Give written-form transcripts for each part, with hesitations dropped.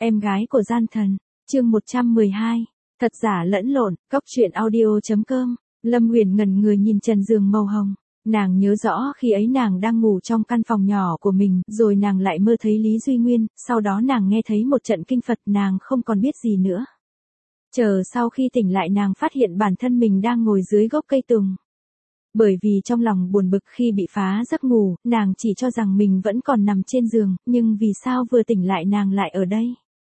Em gái của gian thần, chương 112, thật giả lẫn lộn, cóc truyện audio.com. Lâm Uyển ngẩn người nhìn trần giường màu hồng. Nàng nhớ rõ khi ấy nàng đang ngủ trong căn phòng nhỏ của mình, rồi nàng lại mơ thấy Lý Duy Nguyên, sau đó nàng nghe thấy một trận kinh Phật, nàng không còn biết gì nữa. Chờ sau khi tỉnh lại nàng phát hiện bản thân mình đang ngồi dưới gốc cây tùng. Bởi vì trong lòng buồn bực khi bị phá giấc ngủ, nàng chỉ cho rằng mình vẫn còn nằm trên giường, nhưng vì sao vừa tỉnh lại nàng lại ở đây?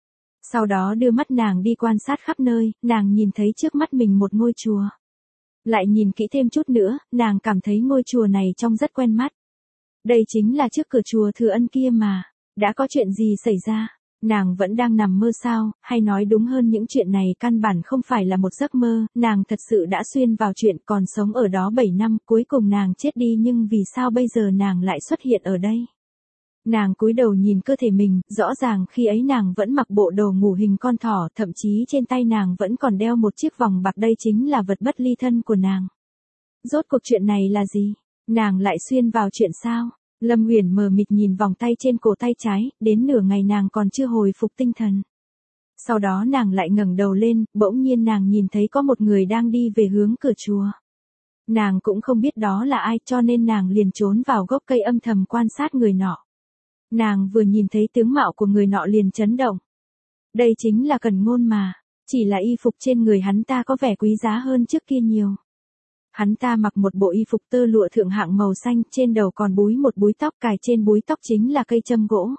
Sau đó đưa mắt nàng đi quan sát khắp nơi, nàng nhìn thấy trước mắt mình một ngôi chùa. Lại nhìn kỹ thêm chút nữa, nàng cảm thấy ngôi chùa này trông rất quen mắt. Đây chính là trước cửa chùa Thừa Ân kia mà. Đã có chuyện gì xảy ra? Nàng vẫn đang nằm mơ sao, hay nói đúng hơn những chuyện này căn bản không phải là một giấc mơ, nàng thật sự đã xuyên vào chuyện còn sống ở đó 7 năm, cuối cùng nàng chết đi nhưng vì sao bây giờ nàng lại xuất hiện ở đây? Nàng cúi đầu nhìn cơ thể mình, rõ ràng khi ấy nàng vẫn mặc bộ đồ ngủ hình con thỏ, thậm chí trên tay nàng vẫn còn đeo một chiếc vòng bạc, đây chính là vật bất ly thân của nàng. Rốt cuộc chuyện này là gì? Nàng lại xuyên vào chuyện sao? Lâm Uyển mờ mịt nhìn vòng tay trên cổ tay trái, đến nửa ngày nàng còn chưa hồi phục tinh thần. Sau đó nàng lại ngẩng đầu lên, bỗng nhiên nàng nhìn thấy có một người đang đi về hướng cửa chùa. Nàng cũng không biết đó là ai cho nên nàng liền trốn vào gốc cây âm thầm quan sát người nọ. Nàng vừa nhìn thấy tướng mạo của người nọ liền chấn động. Đây chính là Cẩn Ngôn mà, chỉ là y phục trên người hắn ta có vẻ quý giá hơn trước kia nhiều. Hắn ta mặc một bộ y phục tơ lụa thượng hạng màu xanh, trên đầu còn búi một búi tóc, cài trên búi tóc chính là cây châm gỗ.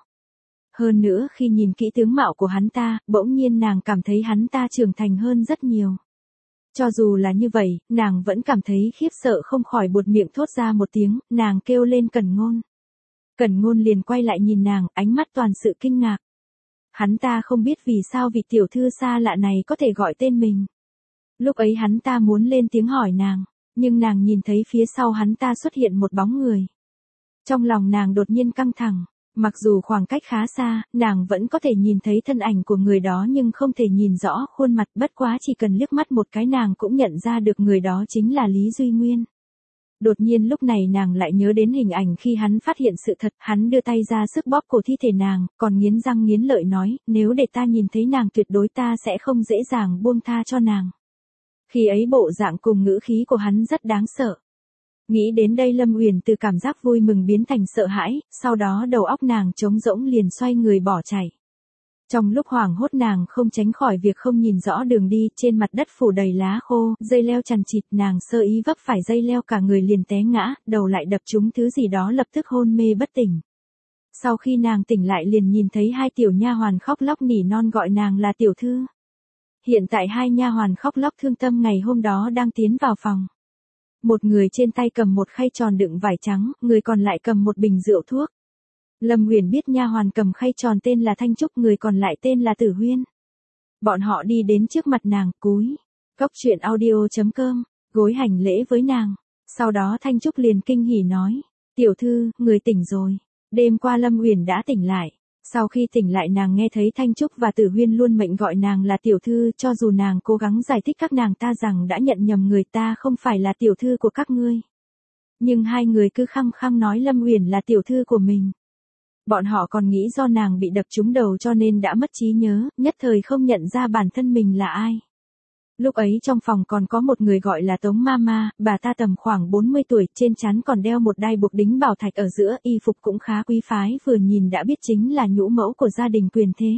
Hơn nữa khi nhìn kỹ tướng mạo của hắn ta, bỗng nhiên nàng cảm thấy hắn ta trưởng thành hơn rất nhiều. Cho dù là như vậy, nàng vẫn cảm thấy khiếp sợ không khỏi buột miệng thốt ra một tiếng, nàng kêu lên Cẩn Ngôn. Cẩn Ngôn liền quay lại nhìn nàng, ánh mắt toàn sự kinh ngạc. Hắn ta không biết vì sao vị tiểu thư xa lạ này có thể gọi tên mình. Lúc ấy hắn ta muốn lên tiếng hỏi nàng, nhưng nàng nhìn thấy phía sau hắn ta xuất hiện một bóng người. Trong lòng nàng đột nhiên căng thẳng, mặc dù khoảng cách khá xa, nàng vẫn có thể nhìn thấy thân ảnh của người đó nhưng không thể nhìn rõ khuôn mặt, bất quá chỉ cần liếc mắt một cái nàng cũng nhận ra được người đó chính là Lý Duy Nguyên. Đột nhiên lúc này nàng lại nhớ đến hình ảnh khi hắn phát hiện sự thật, hắn đưa tay ra sức bóp cổ thi thể nàng, còn nghiến răng nghiến lợi nói, nếu để ta nhìn thấy nàng tuyệt đối ta sẽ không dễ dàng buông tha cho nàng. Khi ấy bộ dạng cùng ngữ khí của hắn rất đáng sợ. Nghĩ đến đây Lâm Uyển từ cảm giác vui mừng biến thành sợ hãi, sau đó đầu óc nàng trống rỗng liền xoay người bỏ chạy. Trong lúc hoảng hốt nàng không tránh khỏi việc không nhìn rõ đường đi, trên mặt đất phủ đầy lá khô, dây leo chằng chịt, nàng sơ ý vấp phải dây leo cả người liền té ngã, đầu lại đập trúng thứ gì đó lập tức hôn mê bất tỉnh. Sau khi nàng tỉnh lại liền nhìn thấy hai tiểu nha hoàn khóc lóc nỉ non gọi nàng là tiểu thư. Hiện tại hai nha hoàn khóc lóc thương tâm ngày hôm đó đang tiến vào phòng. Một người trên tay cầm một khay tròn đựng vải trắng, người còn lại cầm một bình rượu thuốc. Lâm Uyển biết nha hoàn cầm khay tròn tên là Thanh Trúc, người còn lại tên là Tử Huyên. Bọn họ đi đến trước mặt nàng, cúi, cóc truyện audio.com, gối hành lễ với nàng. Sau đó Thanh Trúc liền kinh hỉ nói, tiểu thư, người tỉnh rồi. Đêm qua Lâm Uyển đã tỉnh lại. Sau khi tỉnh lại nàng nghe thấy Thanh Trúc và Tử Huyên luôn mệnh gọi nàng là tiểu thư, cho dù nàng cố gắng giải thích các nàng ta rằng đã nhận nhầm người, ta không phải là tiểu thư của các ngươi. Nhưng hai người cứ khăng khăng nói Lâm Uyển là tiểu thư của mình. Bọn họ còn nghĩ do nàng bị đập trúng đầu cho nên đã mất trí nhớ, nhất thời không nhận ra bản thân mình là ai. Lúc ấy trong phòng còn có một người gọi là Tống Mama, bà ta tầm khoảng 40 tuổi, trên trán còn đeo một đai buộc đính bảo thạch ở giữa, y phục cũng khá quý phái, vừa nhìn đã biết chính là nhũ mẫu của gia đình quyền thế.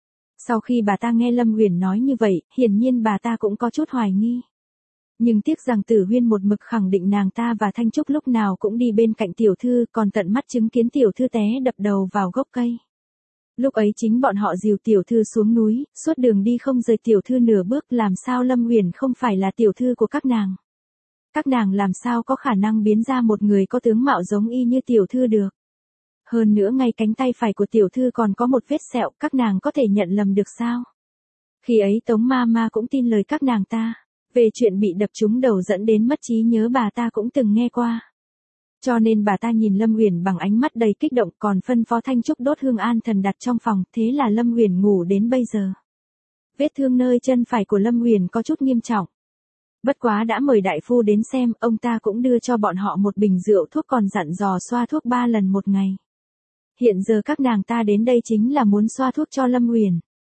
Sau khi bà ta nghe Lâm Uyển nói như vậy, hiển nhiên bà ta cũng có chút hoài nghi. Nhưng tiếc rằng Tử Huyên một mực khẳng định nàng ta và Thanh Trúc lúc nào cũng đi bên cạnh tiểu thư, còn tận mắt chứng kiến tiểu thư té đập đầu vào gốc cây. Lúc ấy chính bọn họ dìu tiểu thư xuống núi, suốt đường đi không rời tiểu thư nửa bước, làm sao Lâm Uyển không phải là tiểu thư của các nàng. Các nàng làm sao có khả năng biến ra một người có tướng mạo giống y như tiểu thư được. Hơn nữa ngay cánh tay phải của tiểu thư còn có một vết sẹo, các nàng có thể nhận lầm được sao? Khi ấy Tống Mama cũng tin lời các nàng ta. Về chuyện bị đập trúng đầu dẫn đến mất trí nhớ bà ta cũng từng nghe qua. Cho nên bà ta nhìn Lâm Uyển bằng ánh mắt đầy kích động, còn phân phó Thanh Trúc đốt hương an thần đặt trong phòng, thế là Lâm Uyển ngủ đến bây giờ. Vết thương nơi chân phải của Lâm Uyển có chút nghiêm trọng. Bất quá đã mời đại phu đến xem, ông ta cũng đưa cho bọn họ một bình rượu thuốc còn dặn dò xoa thuốc 3 lần một ngày. Hiện giờ các nàng ta đến đây chính là muốn xoa thuốc cho Lâm Uyển.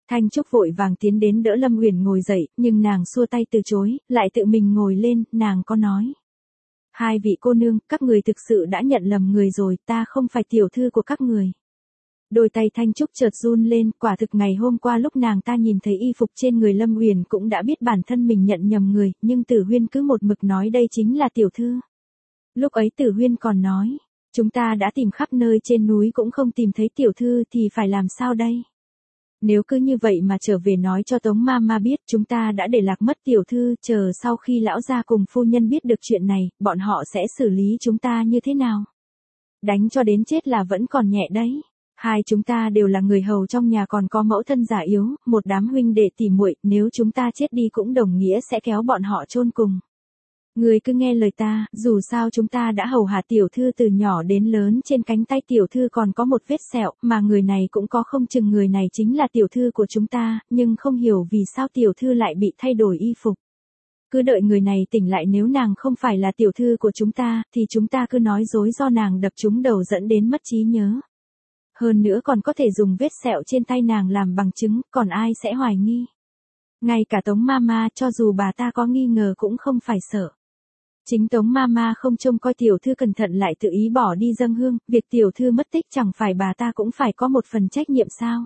Thanh Trúc vội vàng tiến đến đỡ Lâm Uyển ngồi dậy, nhưng nàng xua tay từ chối, lại tự mình ngồi lên, nàng có nói. Hai vị cô nương, các người thực sự đã nhận lầm người rồi, ta không phải tiểu thư của các người. Đôi tay Thanh Trúc chợt run lên, quả thực ngày hôm qua lúc nàng ta nhìn thấy y phục trên người Lâm Uyển cũng đã biết bản thân mình nhận nhầm người, nhưng Tử Huyên cứ một mực nói đây chính là tiểu thư. Lúc ấy Tử Huyên còn nói, chúng ta đã tìm khắp nơi trên núi cũng không tìm thấy tiểu thư thì phải làm sao đây? Nếu cứ như vậy mà trở về nói cho Tống Mama biết chúng ta đã để lạc mất tiểu thư, chờ sau khi lão gia cùng phu nhân biết được chuyện này, bọn họ sẽ xử lý chúng ta như thế nào? Đánh cho đến chết là vẫn còn nhẹ đấy. Hai chúng ta đều là người hầu trong nhà còn có mẫu thân già yếu, một đám huynh đệ tỉ muội, nếu chúng ta chết đi cũng đồng nghĩa sẽ kéo bọn họ chôn cùng. Người cứ nghe lời ta, dù sao chúng ta đã hầu hạ tiểu thư từ nhỏ đến lớn, trên cánh tay tiểu thư còn có một vết sẹo, mà người này cũng có không chừng người này chính là tiểu thư của chúng ta, nhưng không hiểu vì sao tiểu thư lại bị thay đổi y phục. Cứ đợi người này tỉnh lại, nếu nàng không phải là tiểu thư của chúng ta, thì chúng ta cứ nói dối do nàng đập trúng đầu dẫn đến mất trí nhớ. Hơn nữa còn có thể dùng vết sẹo trên tay nàng làm bằng chứng, còn ai sẽ hoài nghi. Ngay cả Tống Mama, cho dù bà ta có nghi ngờ cũng không phải sợ. Chính Tống Mama không trông coi tiểu thư cẩn thận lại tự ý bỏ đi dâng hương, việc tiểu thư mất tích chẳng phải bà ta cũng phải có một phần trách nhiệm sao?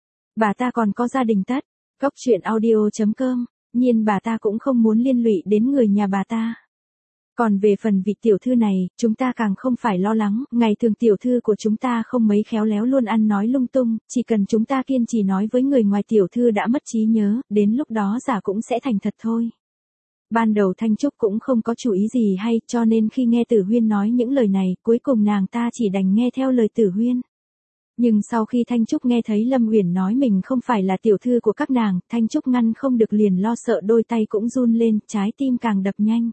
Bà ta còn có gia đình tất. Cốc truyện audio.com, nhiên bà ta cũng không muốn liên lụy đến người nhà bà ta. Còn về phần vị tiểu thư này, chúng ta càng không phải lo lắng, ngày thường tiểu thư của chúng ta không mấy khéo léo luôn ăn nói lung tung, chỉ cần chúng ta kiên trì nói với người ngoài tiểu thư đã mất trí nhớ, đến lúc đó giả cũng sẽ thành thật thôi. Ban đầu Thanh Trúc cũng không có chủ ý gì hay, cho nên khi nghe Tử Huyên nói những lời này, cuối cùng nàng ta chỉ đành nghe theo lời Tử Huyên. Nhưng sau khi Thanh Trúc nghe thấy Lâm Uyển nói mình không phải là tiểu thư của các nàng, Thanh Trúc ngăn không được liền lo sợ, đôi tay cũng run lên, trái tim càng đập nhanh.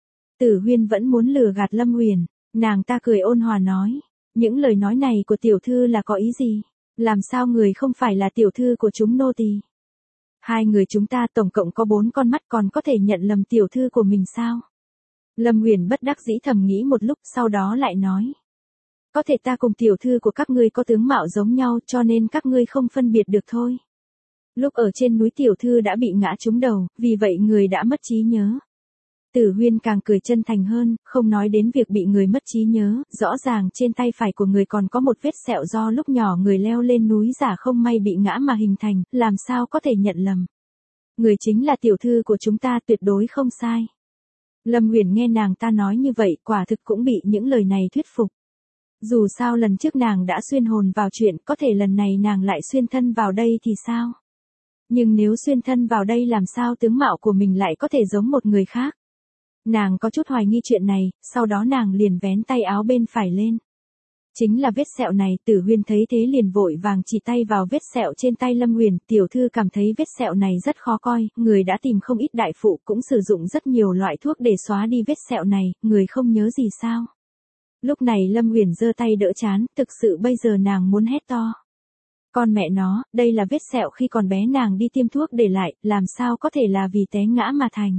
Tử Huyên vẫn muốn lừa gạt Lâm Uyển, nàng ta cười ôn hòa nói, những lời nói này của tiểu thư là có ý gì? Làm sao người không phải là tiểu thư của chúng nô tỳ? Hai người chúng ta tổng cộng có 4 con mắt, còn có thể nhận lầm tiểu thư của mình sao? Lâm Uyển bất đắc dĩ thầm nghĩ một lúc, sau đó lại nói. Có thể ta cùng tiểu thư của các ngươi có tướng mạo giống nhau, cho nên các ngươi không phân biệt được thôi. Lúc ở trên núi tiểu thư đã bị ngã trúng đầu, vì vậy người đã mất trí nhớ. Tử Huyên càng cười chân thành hơn, không nói đến việc bị người mất trí nhớ, rõ ràng trên tay phải của người còn có một vết sẹo do lúc nhỏ người leo lên núi giả không may bị ngã mà hình thành, làm sao có thể nhận lầm. Người chính là tiểu thư của chúng ta, tuyệt đối không sai. Lâm Uyển nghe nàng ta nói như vậy, quả thực cũng bị những lời này thuyết phục. Dù sao lần trước nàng đã xuyên hồn vào chuyện, có thể lần này nàng lại xuyên thân vào đây thì sao? Nhưng nếu xuyên thân vào đây làm sao tướng mạo của mình lại có thể giống một người khác? Nàng có chút hoài nghi chuyện này, sau đó nàng liền vén tay áo bên phải lên. Chính là vết sẹo này, Tử Huyên thấy thế liền vội vàng chỉ tay vào vết sẹo trên tay Lâm Uyển, tiểu thư cảm thấy vết sẹo này rất khó coi, người đã tìm không ít đại phụ cũng sử dụng rất nhiều loại thuốc để xóa đi vết sẹo này, người không nhớ gì sao? Lúc này Lâm Uyển giơ tay đỡ trán, thực sự bây giờ nàng muốn hét to. Con mẹ nó, đây là vết sẹo khi còn bé nàng đi tiêm thuốc để lại, làm sao có thể là vì té ngã mà thành.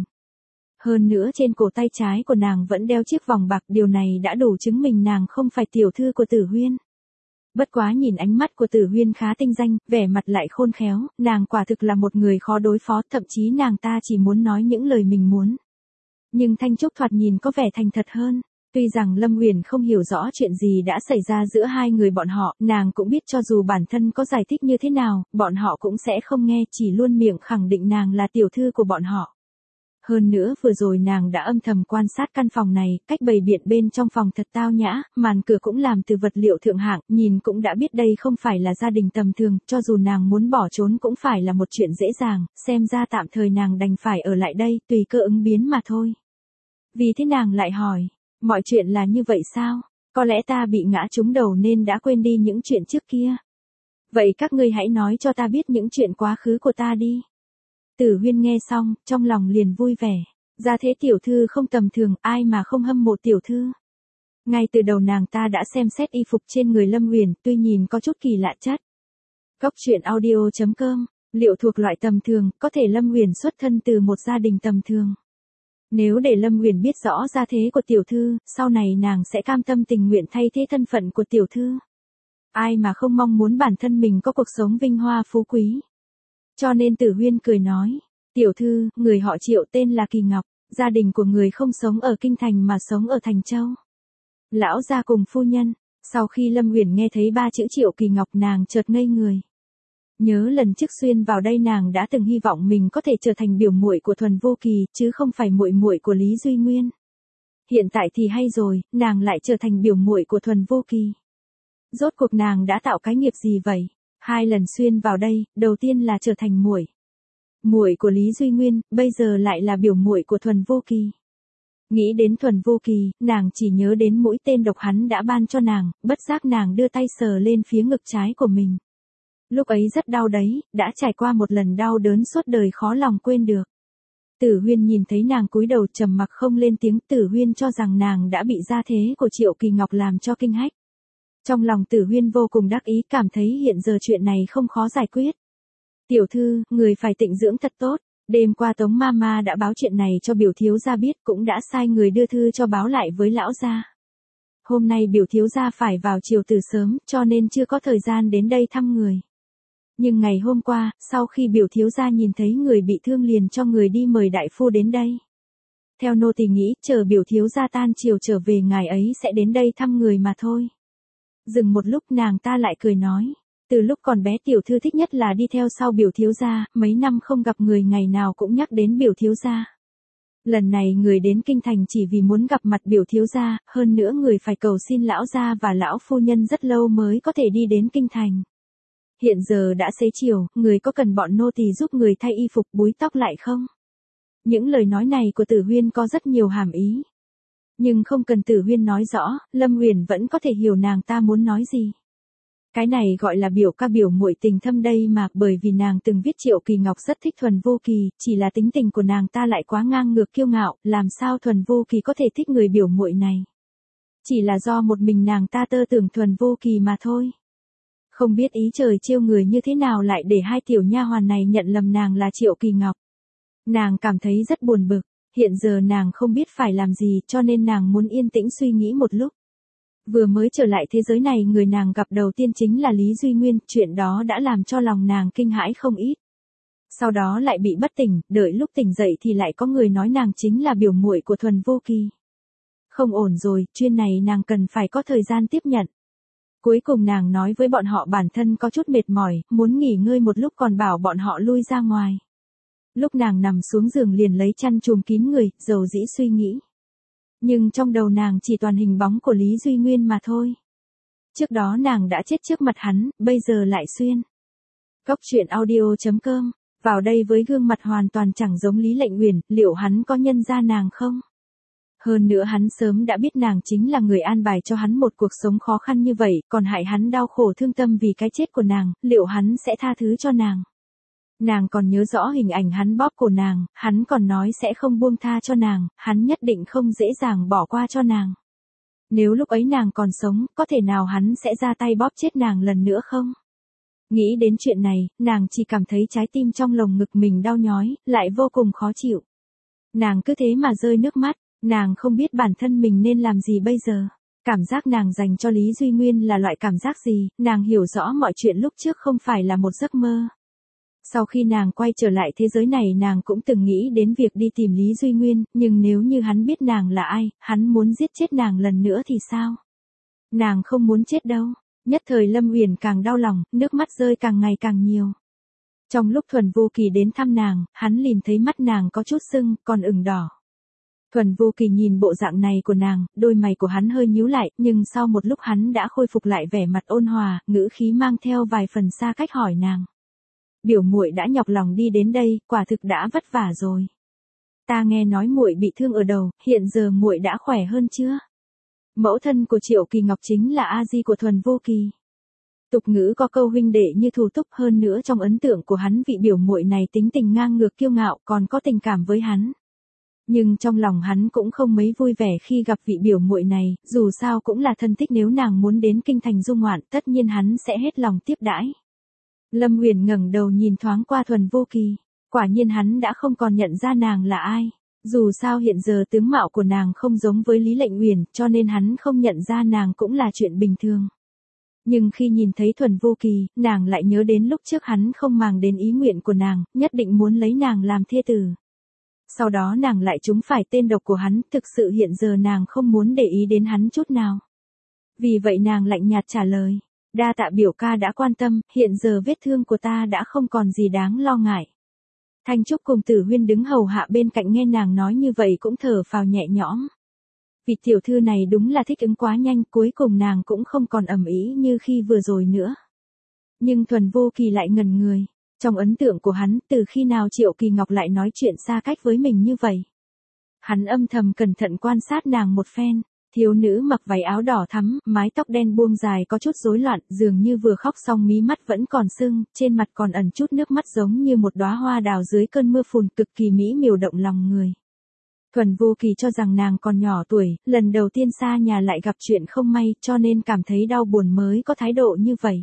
Hơn nữa trên cổ tay trái của nàng vẫn đeo chiếc vòng bạc, điều này đã đủ chứng minh nàng không phải tiểu thư của Tử Huyên. Bất quá nhìn ánh mắt của Tử Huyên khá tinh danh, vẻ mặt lại khôn khéo, nàng quả thực là một người khó đối phó, thậm chí nàng ta chỉ muốn nói những lời mình muốn. Nhưng Thanh Trúc thoạt nhìn có vẻ thành thật hơn. Tuy rằng Lâm Uyển không hiểu rõ chuyện gì đã xảy ra giữa hai người bọn họ, nàng cũng biết cho dù bản thân có giải thích như thế nào, bọn họ cũng sẽ không nghe, chỉ luôn miệng khẳng định nàng là tiểu thư của bọn họ. Hơn nữa vừa rồi nàng đã âm thầm quan sát căn phòng này, cách bày biện bên trong phòng thật tao nhã, màn cửa cũng làm từ vật liệu thượng hạng, nhìn cũng đã biết đây không phải là gia đình tầm thường, cho dù nàng muốn bỏ trốn cũng phải là một chuyện dễ dàng, xem ra tạm thời nàng đành phải ở lại đây, tùy cơ ứng biến mà thôi. Vì thế nàng lại hỏi, mọi chuyện là như vậy sao? Có lẽ ta bị ngã trúng đầu nên đã quên đi những chuyện trước kia. Vậy các ngươi hãy nói cho ta biết những chuyện quá khứ của ta đi. Tử Huyên nghe xong, trong lòng liền vui vẻ. Ra thế tiểu thư không tầm thường, ai mà không hâm mộ tiểu thư. Ngay từ đầu nàng ta đã xem xét y phục trên người Lâm Uyển, tuy nhìn có chút kỳ lạ chất. Cốc truyện audio.com, liệu thuộc loại tầm thường, có thể Lâm Uyển xuất thân từ một gia đình tầm thường. Nếu để Lâm Uyển biết rõ gia thế của tiểu thư, sau này nàng sẽ cam tâm tình nguyện thay thế thân phận của tiểu thư. Ai mà không mong muốn bản thân mình có cuộc sống vinh hoa phú quý. Cho nên Tử Huyên cười nói, tiểu thư, người họ Triệu tên là Kỳ Ngọc, gia đình của người không sống ở Kinh Thành mà sống ở Thành Châu. Lão gia cùng phu nhân, sau khi Lâm Uyển nghe thấy ba chữ Triệu Kỳ Ngọc nàng chợt ngây người. Nhớ lần trước xuyên vào đây nàng đã từng hy vọng mình có thể trở thành biểu muội của Thuần Vô Kỳ, chứ không phải muội muội của Lý Duy Nguyên. Hiện tại thì hay rồi, nàng lại trở thành biểu muội của Thuần Vô Kỳ. Rốt cuộc nàng đã tạo cái nghiệp gì vậy? 2 lần xuyên vào đây, đầu tiên là trở thành muội của Lý Duy Nguyên, bây giờ lại là biểu muội của Thuần Vô Kỳ. Nghĩ đến Thuần Vô Kỳ, nàng chỉ nhớ đến mũi tên độc hắn đã ban cho nàng, bất giác nàng đưa tay sờ lên phía ngực trái của mình. Lúc ấy rất đau đấy, đã trải qua một lần đau đớn suốt đời khó lòng quên được. Tử Huyên nhìn thấy nàng cúi đầu trầm mặc không lên tiếng, Tử Huyên cho rằng nàng đã bị gia thế của Triệu Kỳ Ngọc làm cho kinh hách. Trong lòng Tử Huyên vô cùng đắc ý, cảm thấy hiện giờ chuyện này không khó giải quyết. Tiểu thư, người phải tịnh dưỡng thật tốt. Đêm qua Tống Mama đã báo chuyện này cho biểu thiếu gia biết, cũng đã sai người đưa thư cho báo lại với lão gia. Hôm nay biểu thiếu gia phải vào chiều từ sớm, cho nên chưa có thời gian đến đây thăm người. Nhưng ngày hôm qua, sau khi biểu thiếu gia nhìn thấy người bị thương liền cho người đi mời đại phu đến đây. Theo nô tỳ nghĩ, chờ biểu thiếu gia tan chiều trở về ngài ấy sẽ đến đây thăm người mà thôi. Dừng một lúc nàng ta lại cười nói. Từ lúc còn bé tiểu thư thích nhất là đi theo sau biểu thiếu gia, mấy năm không gặp người ngày nào cũng nhắc đến biểu thiếu gia. Lần này người đến Kinh Thành chỉ vì muốn gặp mặt biểu thiếu gia, hơn nữa người phải cầu xin lão gia và lão phu nhân rất lâu mới có thể đi đến Kinh Thành. Hiện giờ đã xế chiều, người có cần bọn nô tỳ giúp người thay y phục búi tóc lại không? Những lời nói này của Tử Huyên có rất nhiều hàm ý. Nhưng không cần Tử Huyên nói rõ, Lâm Uyển vẫn có thể hiểu nàng ta muốn nói gì. Cái này gọi là biểu ca biểu muội tình thâm đây mà, bởi vì nàng từng viết Triệu Kỳ Ngọc rất thích Thuần Vô Kỳ, chỉ là tính tình của nàng ta lại quá ngang ngược kiêu ngạo, làm sao Thuần Vô Kỳ có thể thích người biểu muội này. Chỉ là do một mình nàng ta tơ tưởng Thuần Vô Kỳ mà thôi. Không biết ý trời trêu người như thế nào lại để 2 tiểu nha hoàn này nhận lầm nàng là Triệu Kỳ Ngọc. Nàng cảm thấy rất buồn bực, hiện giờ nàng không biết phải làm gì cho nên nàng muốn yên tĩnh suy nghĩ một lúc. Vừa mới trở lại thế giới này người nàng gặp đầu tiên chính là Lý Duy Nguyên, chuyện đó đã làm cho lòng nàng kinh hãi không ít. Sau đó lại bị bất tỉnh, đợi lúc tỉnh dậy thì lại có người nói nàng chính là biểu muội của Thuần Vô Kỳ. Không ổn rồi, chuyên này nàng cần phải có thời gian tiếp nhận. Cuối cùng nàng nói với bọn họ bản thân có chút mệt mỏi, muốn nghỉ ngơi một lúc còn bảo bọn họ lui ra ngoài. Lúc nàng nằm xuống giường liền lấy chăn trùm kín người, dầu dĩ suy nghĩ. Nhưng trong đầu nàng chỉ toàn hình bóng của Lý Duy Nguyên mà thôi. Trước đó nàng đã chết trước mặt hắn, bây giờ lại xuyên. Góc truyện audio.com, vào đây với gương mặt hoàn toàn chẳng giống Lý Lệnh Uyển, liệu hắn có nhận ra nàng không? Hơn nữa hắn sớm đã biết nàng chính là người an bài cho hắn một cuộc sống khó khăn như vậy, còn hại hắn đau khổ thương tâm vì cái chết của nàng, liệu hắn sẽ tha thứ cho nàng? Nàng còn nhớ rõ hình ảnh hắn bóp cổ nàng, hắn còn nói sẽ không buông tha cho nàng, hắn nhất định không dễ dàng bỏ qua cho nàng. Nếu lúc ấy nàng còn sống, có thể nào hắn sẽ ra tay bóp chết nàng lần nữa không? Nghĩ đến chuyện này, nàng chỉ cảm thấy trái tim trong lồng ngực mình đau nhói, lại vô cùng khó chịu. Nàng cứ thế mà rơi nước mắt, nàng không biết bản thân mình nên làm gì bây giờ. Cảm giác nàng dành cho Lý Duy Nguyên là loại cảm giác gì, nàng hiểu rõ mọi chuyện lúc trước không phải là một giấc mơ. Sau khi nàng quay trở lại thế giới này nàng cũng từng nghĩ đến việc đi tìm Lý Duy Nguyên, nhưng nếu như hắn biết nàng là ai, hắn muốn giết chết nàng lần nữa thì sao? Nàng không muốn chết đâu. Nhất thời Lâm Uyển càng đau lòng, nước mắt rơi càng ngày càng nhiều. Trong lúc Thuần Vô Kỳ đến thăm nàng, hắn liền thấy mắt nàng có chút sưng, còn ửng đỏ. Thuần Vô Kỳ nhìn bộ dạng này của nàng, đôi mày của hắn hơi nhíu lại, nhưng sau một lúc hắn đã khôi phục lại vẻ mặt ôn hòa, ngữ khí mang theo vài phần xa cách hỏi nàng. Biểu muội đã nhọc lòng đi đến đây, quả thực đã vất vả rồi. Ta nghe nói muội bị thương ở đầu, hiện giờ muội đã khỏe hơn chưa? Mẫu thân của Triệu Kỳ Ngọc chính là a di của Thuần Vô Kỳ. Tục ngữ có câu huynh đệ như thù túc, hơn nữa trong ấn tượng của hắn vị biểu muội này tính tình ngang ngược kiêu ngạo, còn có tình cảm với hắn. Nhưng trong lòng hắn cũng không mấy vui vẻ khi gặp vị biểu muội này, dù sao cũng là thân thích, nếu nàng muốn đến Kinh Thành du ngoạn, tất nhiên hắn sẽ hết lòng tiếp đãi. Lâm Uyển ngẩng đầu nhìn thoáng qua Thuần Vô Kỳ, quả nhiên hắn đã không còn nhận ra nàng là ai. Dù sao hiện giờ tướng mạo của nàng không giống với Lý Lệnh Uyển, cho nên hắn không nhận ra nàng cũng là chuyện bình thường. Nhưng khi nhìn thấy Thuần Vô Kỳ, nàng lại nhớ đến lúc trước hắn không màng đến ý nguyện của nàng, nhất định muốn lấy nàng làm thê tử. Sau đó nàng lại trúng phải tên độc của hắn, thực sự hiện giờ nàng không muốn để ý đến hắn chút nào. Vì vậy nàng lạnh nhạt trả lời, đa tạ biểu ca đã quan tâm, hiện giờ vết thương của ta đã không còn gì đáng lo ngại. Thanh Trúc cùng Tử Huyên đứng hầu hạ bên cạnh nghe nàng nói như vậy cũng thở phào nhẹ nhõm. Vị tiểu thư này đúng là thích ứng quá nhanh, cuối cùng nàng cũng không còn ầm ĩ như khi vừa rồi nữa. Nhưng Thuần Vô Kỳ lại ngẩn người. Trong ấn tượng của hắn, từ khi nào Triệu Kỳ Ngọc lại nói chuyện xa cách với mình như vậy? Hắn âm thầm cẩn thận quan sát nàng một phen. Thiếu nữ mặc váy áo đỏ thắm, mái tóc đen buông dài có chút rối loạn, dường như vừa khóc xong mí mắt vẫn còn sưng, trên mặt còn ẩn chút nước mắt giống như một đóa hoa đào dưới cơn mưa phùn, cực kỳ mỹ miều động lòng người. Thuần Vô Kỳ cho rằng nàng còn nhỏ tuổi, lần đầu tiên xa nhà lại gặp chuyện không may, cho nên cảm thấy đau buồn mới có thái độ như vậy.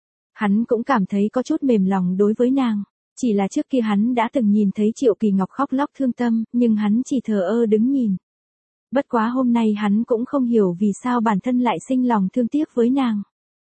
Hắn cũng cảm thấy có chút mềm lòng đối với nàng, chỉ là trước kia hắn đã từng nhìn thấy Triệu Kỳ Ngọc khóc lóc thương tâm, nhưng hắn chỉ thờ ơ đứng nhìn. Bất quá hôm nay hắn cũng không hiểu vì sao bản thân lại sinh lòng thương tiếc với nàng.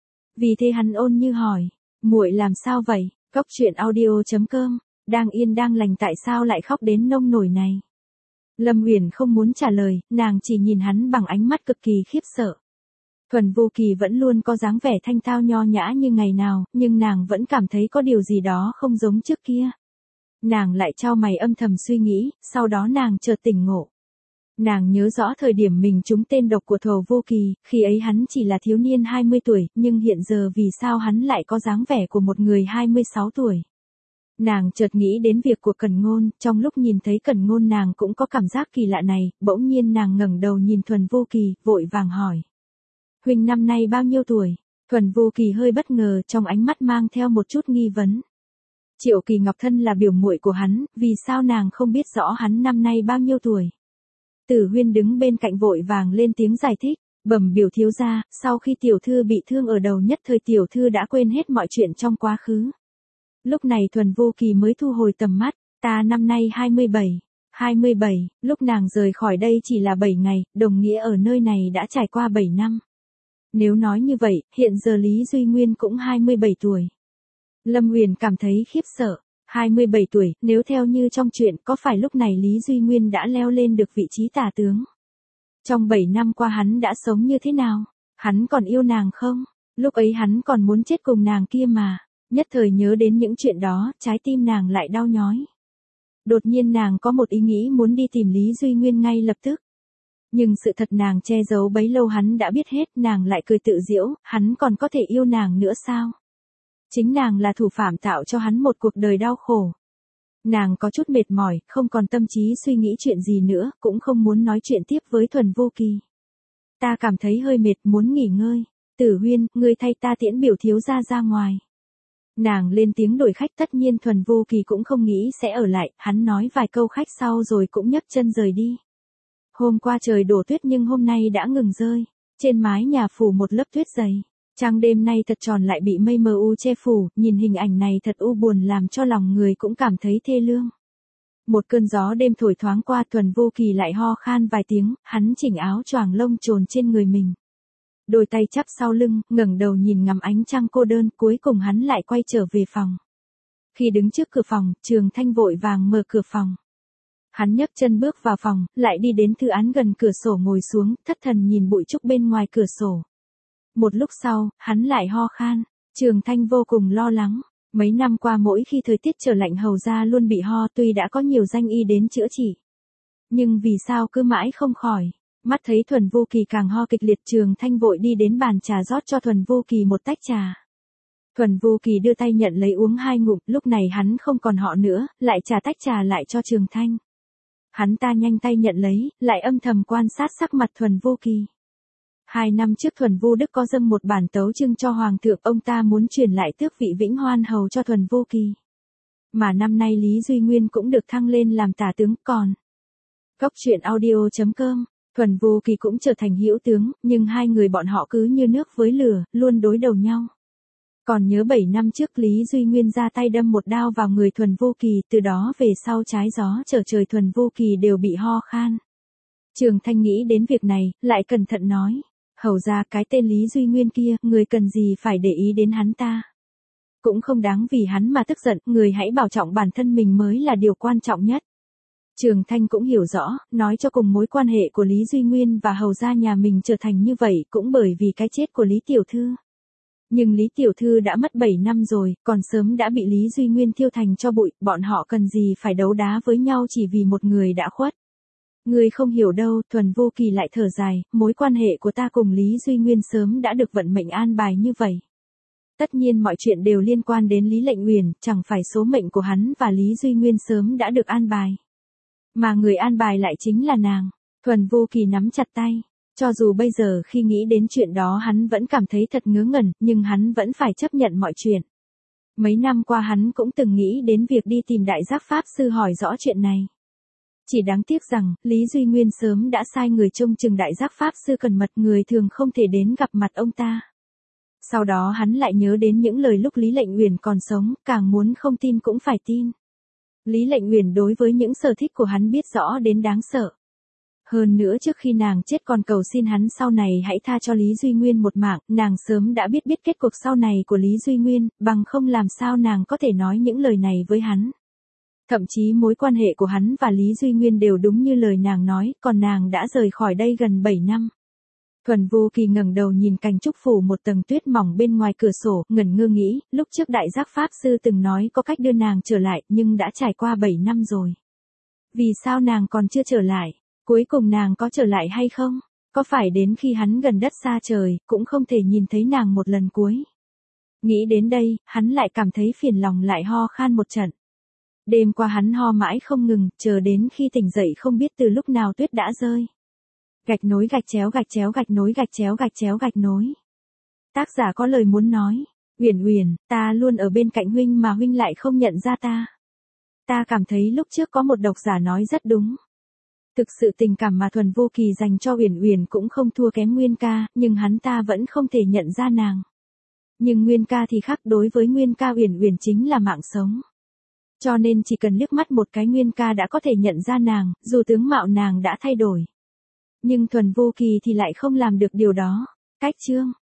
Vì thế hắn ôn như hỏi, muội làm sao vậy? Cốc truyện audio.com, đang yên đang lành tại sao lại khóc đến nông nổi này? Lâm Uyển không muốn trả lời, nàng chỉ nhìn hắn bằng ánh mắt cực kỳ khiếp sợ. Thuần Vô Kỳ vẫn luôn có dáng vẻ thanh thao nho nhã như ngày nào, nhưng nàng vẫn cảm thấy có điều gì đó không giống trước kia. Nàng lại chau mày âm thầm suy nghĩ, sau đó nàng chợt tỉnh ngộ. Nàng nhớ rõ thời điểm mình trúng tên độc của Thuần Vô Kỳ, khi ấy hắn chỉ là thiếu niên 20 tuổi, nhưng hiện giờ vì sao hắn lại có dáng vẻ của một người 26 tuổi. Nàng chợt nghĩ đến việc của Cẩn Ngôn, trong lúc nhìn thấy Cẩn Ngôn nàng cũng có cảm giác kỳ lạ này, bỗng nhiên nàng ngẩng đầu nhìn Thuần Vô Kỳ, vội vàng hỏi. Huynh năm nay bao nhiêu tuổi? Thuần Vô Kỳ hơi bất ngờ, trong ánh mắt mang theo một chút nghi vấn. Triệu Kỳ Ngọc thân là biểu muội của hắn, vì sao nàng không biết rõ hắn năm nay bao nhiêu tuổi? Tử Huyên đứng bên cạnh vội vàng lên tiếng giải thích, bẩm biểu thiếu gia, sau khi tiểu thư bị thương ở đầu nhất thời tiểu thư đã quên hết mọi chuyện trong quá khứ. Lúc này Thuần Vô Kỳ mới thu hồi tầm mắt, ta năm nay 27. 27, lúc nàng rời khỏi đây chỉ là 7 ngày, đồng nghĩa ở nơi này đã trải qua 7 năm. Nếu nói như vậy, hiện giờ Lý Duy Nguyên cũng 27 tuổi. Lâm Uyển cảm thấy khiếp sợ, 27 tuổi, nếu theo như trong chuyện, có phải lúc này Lý Duy Nguyên đã leo lên được vị trí tả tướng? Trong 7 năm qua hắn đã sống như thế nào? Hắn còn yêu nàng không? Lúc ấy hắn còn muốn chết cùng nàng kia mà. Nhất thời nhớ đến những chuyện đó, trái tim nàng lại đau nhói. Đột nhiên nàng có một ý nghĩ muốn đi tìm Lý Duy Nguyên ngay lập tức. Nhưng sự thật nàng che giấu bấy lâu hắn đã biết hết, nàng lại cười tự giễu, hắn còn có thể yêu nàng nữa sao? Chính nàng là thủ phạm tạo cho hắn một cuộc đời đau khổ. Nàng có chút mệt mỏi, không còn tâm trí suy nghĩ chuyện gì nữa, cũng không muốn nói chuyện tiếp với Thuần Vô Kỳ. Ta cảm thấy hơi mệt, muốn nghỉ ngơi. Tử Huyên, ngươi thay ta tiễn biểu thiếu gia ra ngoài. Nàng lên tiếng đổi khách, tất nhiên Thuần Vô Kỳ cũng không nghĩ sẽ ở lại, hắn nói vài câu khách sau rồi cũng nhấc chân rời đi. Hôm qua trời đổ tuyết nhưng hôm nay đã ngừng rơi, trên mái nhà phủ một lớp tuyết dày. Trăng đêm nay thật tròn lại bị mây mờ u che phủ, nhìn hình ảnh này thật u buồn làm cho lòng người cũng cảm thấy thê lương. Một cơn gió đêm thổi thoáng qua, Thuần Vô Kỳ lại ho khan vài tiếng, hắn chỉnh áo choàng lông trồn trên người mình. Đôi tay chắp sau lưng, ngẩng đầu nhìn ngắm ánh trăng cô đơn, cuối cùng hắn lại quay trở về phòng. Khi đứng trước cửa phòng, Trường Thanh vội vàng mở cửa phòng. Hắn nhấc chân bước vào phòng, lại đi đến thư án gần cửa sổ ngồi xuống, thất thần nhìn bụi trúc bên ngoài cửa sổ. Một lúc sau, hắn lại ho khan. Trường Thanh vô cùng lo lắng. Mấy năm qua mỗi khi thời tiết trở lạnh hầu ra luôn bị ho, tuy đã có nhiều danh y đến chữa trị. Nhưng vì sao cứ mãi không khỏi. Mắt thấy Thuần Vô Kỳ càng ho kịch liệt, Trường Thanh vội đi đến bàn trà rót cho Thuần Vô Kỳ một tách trà. Thuần Vô Kỳ đưa tay nhận lấy uống 2 ngụm, lúc này hắn không còn ho nữa, lại trả tách trà lại cho Trường Thanh. Hắn ta nhanh tay nhận lấy, lại âm thầm quan sát sắc mặt Thuần Vô Kỳ. 2 năm trước Thuần Vô Đức có dâng một bản tấu chương cho Hoàng thượng, ông ta muốn truyền lại tước vị Vĩnh Hoan hầu cho Thuần Vô Kỳ. Mà năm nay Lý Duy Nguyên cũng được thăng lên làm tả tướng, còn. Cốc truyện audio.com, Thuần Vô Kỳ cũng trở thành hữu tướng, nhưng hai người bọn họ cứ như nước với lửa, luôn đối đầu nhau. Còn nhớ 7 năm trước Lý Duy Nguyên ra tay đâm một đao vào người Thuần Vô Kỳ, từ đó về sau trái gió trở trời Thuần Vô Kỳ đều bị ho khan. Trường Thanh nghĩ đến việc này, lại cẩn thận nói. Hầu ra cái tên Lý Duy Nguyên kia, người cần gì phải để ý đến hắn ta. Cũng không đáng vì hắn mà tức giận, người hãy bảo trọng bản thân mình mới là điều quan trọng nhất. Trường Thanh cũng hiểu rõ, nói cho cùng mối quan hệ của Lý Duy Nguyên và hầu gia nhà mình trở thành như vậy cũng bởi vì cái chết của Lý Tiểu Thư. Nhưng Lý Tiểu Thư đã mất 7 năm rồi, còn sớm đã bị Lý Duy Nguyên thiêu thành cho bụi, bọn họ cần gì phải đấu đá với nhau chỉ vì một người đã khuất. Người không hiểu đâu, Thuần Vô Kỳ lại thở dài, mối quan hệ của ta cùng Lý Duy Nguyên sớm đã được vận mệnh an bài như vậy. Tất nhiên mọi chuyện đều liên quan đến Lý Lệnh Uyển, chẳng phải số mệnh của hắn và Lý Duy Nguyên sớm đã được an bài. Mà người an bài lại chính là nàng. Thuần Vô Kỳ nắm chặt tay. Cho dù bây giờ khi nghĩ đến chuyện đó hắn vẫn cảm thấy thật ngớ ngẩn, nhưng hắn vẫn phải chấp nhận mọi chuyện. Mấy năm qua hắn cũng từng nghĩ đến việc đi tìm Đại Giác Pháp Sư hỏi rõ chuyện này. Chỉ đáng tiếc rằng, Lý Duy Nguyên sớm đã sai người trông chừng Đại Giác Pháp Sư cẩn mật, người thường không thể đến gặp mặt ông ta. Sau đó hắn lại nhớ đến những lời lúc Lý Lệnh Uyển còn sống, càng muốn không tin cũng phải tin. Lý Lệnh Uyển đối với những sở thích của hắn biết rõ đến đáng sợ. Hơn nữa trước khi nàng chết còn cầu xin hắn sau này hãy tha cho Lý Duy Nguyên một mạng, nàng sớm đã biết kết cục sau này của Lý Duy Nguyên, bằng không làm sao nàng có thể nói những lời này với hắn. Thậm chí mối quan hệ của hắn và Lý Duy Nguyên đều đúng như lời nàng nói, còn nàng đã rời khỏi đây gần 7 năm. Thuần Vô Kỳ ngẩng đầu nhìn cành trúc phủ một tầng tuyết mỏng bên ngoài cửa sổ, ngẩn ngơ nghĩ, lúc trước Đại Giác Pháp Sư từng nói có cách đưa nàng trở lại, nhưng đã trải qua 7 năm rồi. Vì sao nàng còn chưa trở lại? Cuối cùng nàng có trở lại hay không? Có phải đến khi hắn gần đất xa trời, cũng không thể nhìn thấy nàng một lần cuối? Nghĩ đến đây, hắn lại cảm thấy phiền lòng lại ho khan một trận. Đêm qua hắn ho mãi không ngừng, chờ đến khi tỉnh dậy không biết từ lúc nào tuyết đã rơi. Gạch nối gạch chéo gạch chéo gạch nối gạch chéo gạch chéo gạch nối. Tác giả có lời muốn nói. Uyển Uyển, ta luôn ở bên cạnh huynh mà huynh lại không nhận ra ta. Ta cảm thấy lúc trước có một độc giả nói rất đúng. Thực sự tình cảm mà Thuần Vô Kỳ dành cho Uyển Uyển cũng không thua kém Nguyên Ca, nhưng hắn ta vẫn không thể nhận ra nàng. Nhưng Nguyên Ca thì khác, đối với Nguyên Ca Uyển Uyển chính là mạng sống. Cho nên chỉ cần liếc mắt một cái Nguyên Ca đã có thể nhận ra nàng, dù tướng mạo nàng đã thay đổi. Nhưng Thuần Vô Kỳ thì lại không làm được điều đó. Cách chương